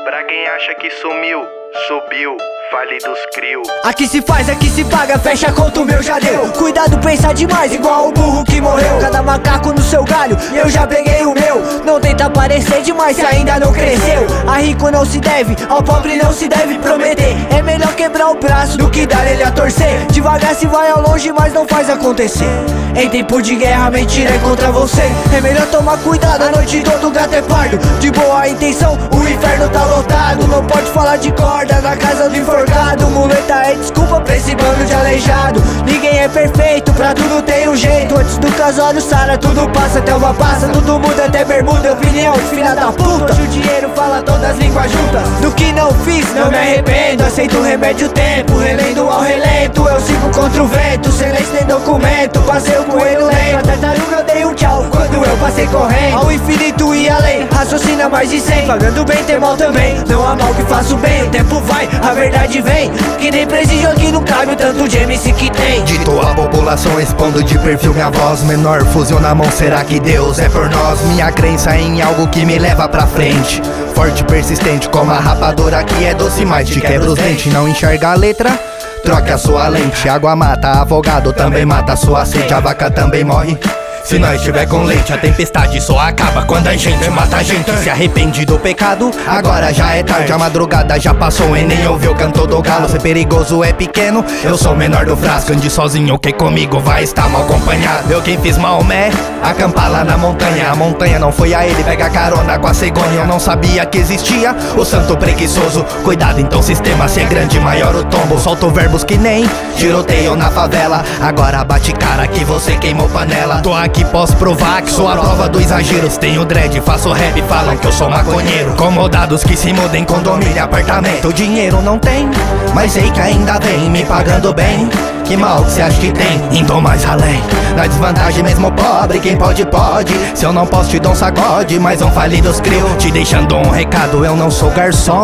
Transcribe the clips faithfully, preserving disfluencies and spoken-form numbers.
Pra quem acha que sumiu, subiu, fale dos crio. Aqui se faz, aqui se paga, fecha a conta, o meu já deu. Cuidado, pensa demais, igual o burro que morreu. Cada macaco no seu galho, eu já peguei o meu. Não tenta parecer demais se ainda não cresceu. A rico não se deve, ao pobre não se deve prometer. É melhor quebrar o braço do que dar ele a torcer. Devagar se vai ao longe, mas não faz acontecer. Em tempo de guerra, mentira é contra você. É melhor tomar cuidado, a noite todo gato é pardo. De boa intenção, o inferno tá lotado. Não pode falar de corda na casa do enforcado. Muleta é desculpa pra esse bando de aleijado. Ninguém é perfeito, pra tudo tem um jeito. Antes do casório Sara, tudo passa, até uma passa. Tudo muda, até bermuda, opinião, filha da puta. Hoje o dinheiro fala todas as línguas juntas. Do que não fiz, não me arrependo. Aceito o remédio tempo, relendo ao relento. Eu sigo contra o vento, silêncio tem documento. Passei o coelho lento, a tartaruga eu dei um tchau quando eu passei correndo. Ao infinito e além, raciocina mais de cem. Pagando bem tem mal também, não há mal que faça o bem. O tempo vai, a verdade vem. Que nem presídio aqui não cabe o tanto de M C que tem. Dito a população, expondo de perfil minha voz. Menor fuzil na mão, será que Deus é por nós? Minha crença é em algo que me leva pra frente. Forte e persistente como a rapadura que é doce, mas te quebra os dentes. Não enxerga a letra? Troque a sua lente. Água mata, afogado também mata a sua sede. A vaca também morre se nós tiver com leite. A tempestade só acaba quando a gente mata a gente. Se arrepende do pecado, agora já é tarde. A madrugada já passou e nem ouviu o canto do galo. Ser perigoso é pequeno, eu sou o menor do frasco. Ande sozinho que comigo vai estar mal acompanhado. Eu quem fiz Maomé, acampar lá na montanha. A montanha não foi a ele, pega carona com a cegonha. Eu não sabia que existia o santo preguiçoso. Cuidado então sistema, se é grande maior o tombo. Solto verbos que nem tiroteio na favela. Agora bate cara que você queimou panela. Tô aqui que posso provar que sou a prova do exageros. Tenho dread, faço rap, falam que eu sou maconheiro. Comodados que se mudem, condomínio, apartamento. Dinheiro não tem, mas sei que ainda vem me pagando bem. Que mal que cê acha que tem, indo mais além. Na desvantagem mesmo pobre, quem pode, pode. Se eu não posso te dou um sacode, mas um falidos crio. Te deixando um recado, eu não sou garçom,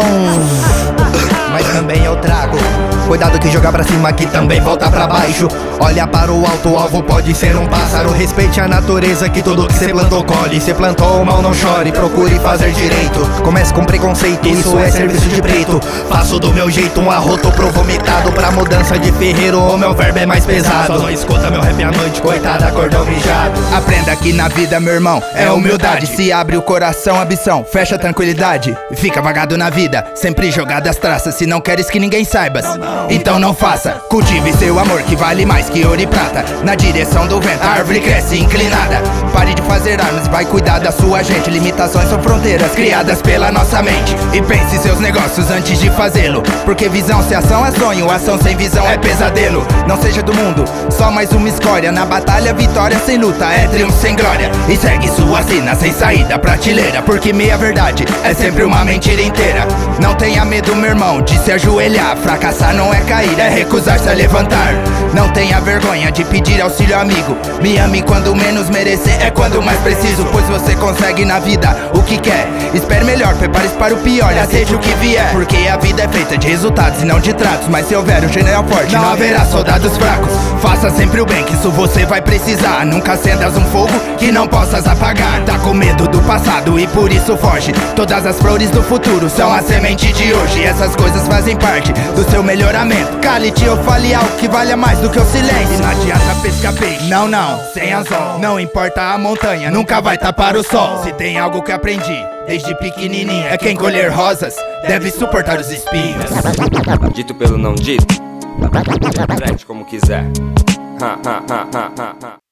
mas também eu trago. Cuidado que jogar pra cima que também volta pra baixo. Olha para o alto, o alvo pode ser um pássaro. Respeite a natureza que tudo que cê plantou colhe. Cê plantou mal, não chore, procure fazer direito. Comece com preconceito, isso é serviço de preto. Faço do meu jeito um arroto pro vomitado. Pra mudança de ferreiro o meu verbo é mais pesado. Só não escuta meu rap à noite, coitada, acordou mijado. Aprenda que na vida, meu irmão, é humildade. Se abre o coração, ambição, fecha a tranquilidade. Fica vagado na vida, sempre jogado as traças. Se não queres que ninguém saiba, então não faça. Cultive seu amor que vale mais que ouro e prata. Na direção do vento, a árvore cresce inclinada. Pare de fazer armas, vai cuidar da sua gente. Limitações são fronteiras criadas pela nossa mente. E pense seus negócios antes de fazê-lo, porque visão sem ação é sonho, ação sem visão é pesadelo. Não seja do mundo, só mais uma escória. Na batalha, vitória sem luta é triunfo sem glória. E segue sua sina sem saída prateleira, porque meia verdade é sempre uma mentira inteira. Não tenha medo, meu irmão, de se ajoelhar. Fracassar não é cair, é recusar-se a levantar. Não tenha vergonha de pedir auxílio amigo. Me ame quando menos merecer, é quando mais preciso. Pois você consegue na vida o que quer. Espere melhor, prepare-se para o pior e aceite o que vier. Porque a vida é feita de resultados e não de tratos. Mas se houver um general forte, não haverá soldados fracos. Faça sempre o bem, que isso você vai precisar. Nunca acendas um fogo que não possas apagar. Tá com medo do passado e por isso foge. Todas as flores do futuro são a semente de hoje. Essas coisas fazem parte do seu melhoramento. Cale-te ou fale algo que valha mais do que o silêncio. Não adianta pescar peixe, não, não, sem anzol. Não importa a montanha, nunca vai tapar o sol. Se tem algo que aprendi desde pequenininha, é quem colher rosas deve suportar os espinhos. Dito pelo não dito, interprete como quiser. Ha, ha, ha, ha, ha.